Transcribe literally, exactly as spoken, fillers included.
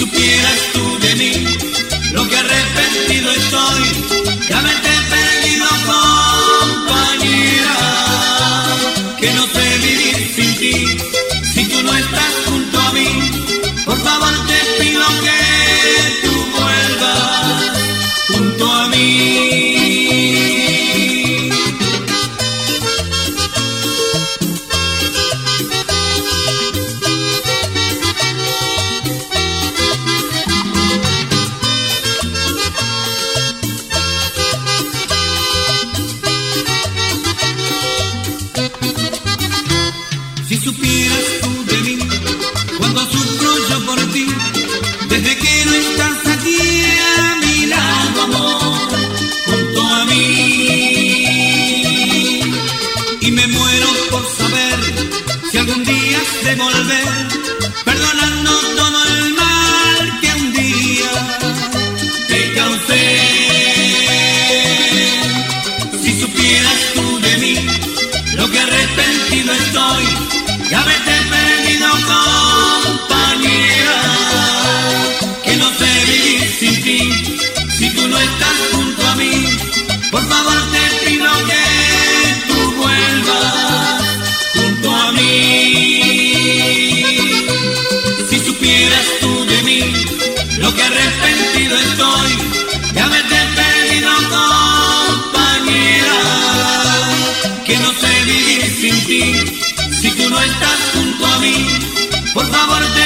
supieras tú de mí, lo que arrepentido estoy de haberte perdido, compañera, que no sé vivir sin ti, si tú no estás junto a mí. Por favor te pido que tú vuelvas junto a mí. Si supieras tú de mí, cuando sufro yo por ti, desde que no estás aquí a mi lado, amor, junto a mí. Y me muero por saber si algún día has de volver, perdonando todo el mal que un día te causé. Si supieras tú de mí, lo que arrepentido estoy de haberte perdido, compañera, que no sé vivir sin ti, si tú no estás junto a mí. Por favor te pido que tú vuelvas junto a mí. Si supieras tú de mí, lo que arrepentido estoy de haberte perdido, compañera, que no sé vivir sin ti, si tú no estás junto a mí. Por favor